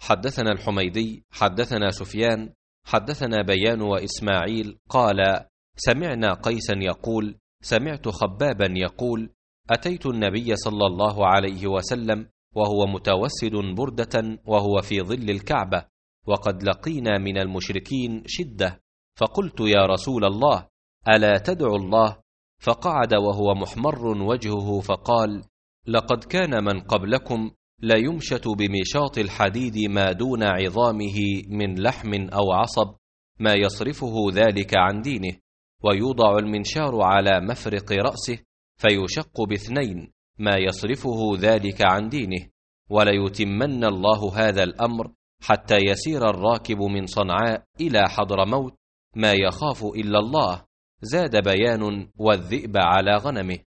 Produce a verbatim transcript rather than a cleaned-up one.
حدثنا الحميدي حدثنا سفيان حدثنا بيان وإسماعيل قال: سمعنا قيسا يقول: سمعت خبابا يقول: أتيت النبي صلى الله عليه وسلم وهو متوسد بردة وهو في ظل الكعبة، وقد لقينا من المشركين شدة، فقلت: يا رسول الله، ألا تدعو الله؟ فقعد وهو محمر وجهه فقال: لقد كان من قبلكم لا يمشط بمشاط الحديد ما دون عظامه من لحم أو عصب، ما يصرفه ذلك عن دينه، ويوضع المنشار على مفرق رأسه فيشق باثنين، ما يصرفه ذلك عن دينه، وليتمن الله هذا الأمر حتى يسير الراكب من صنعاء إلى حضرموت ما يخاف إلا الله. زاد بيان: والذئب على غنمه.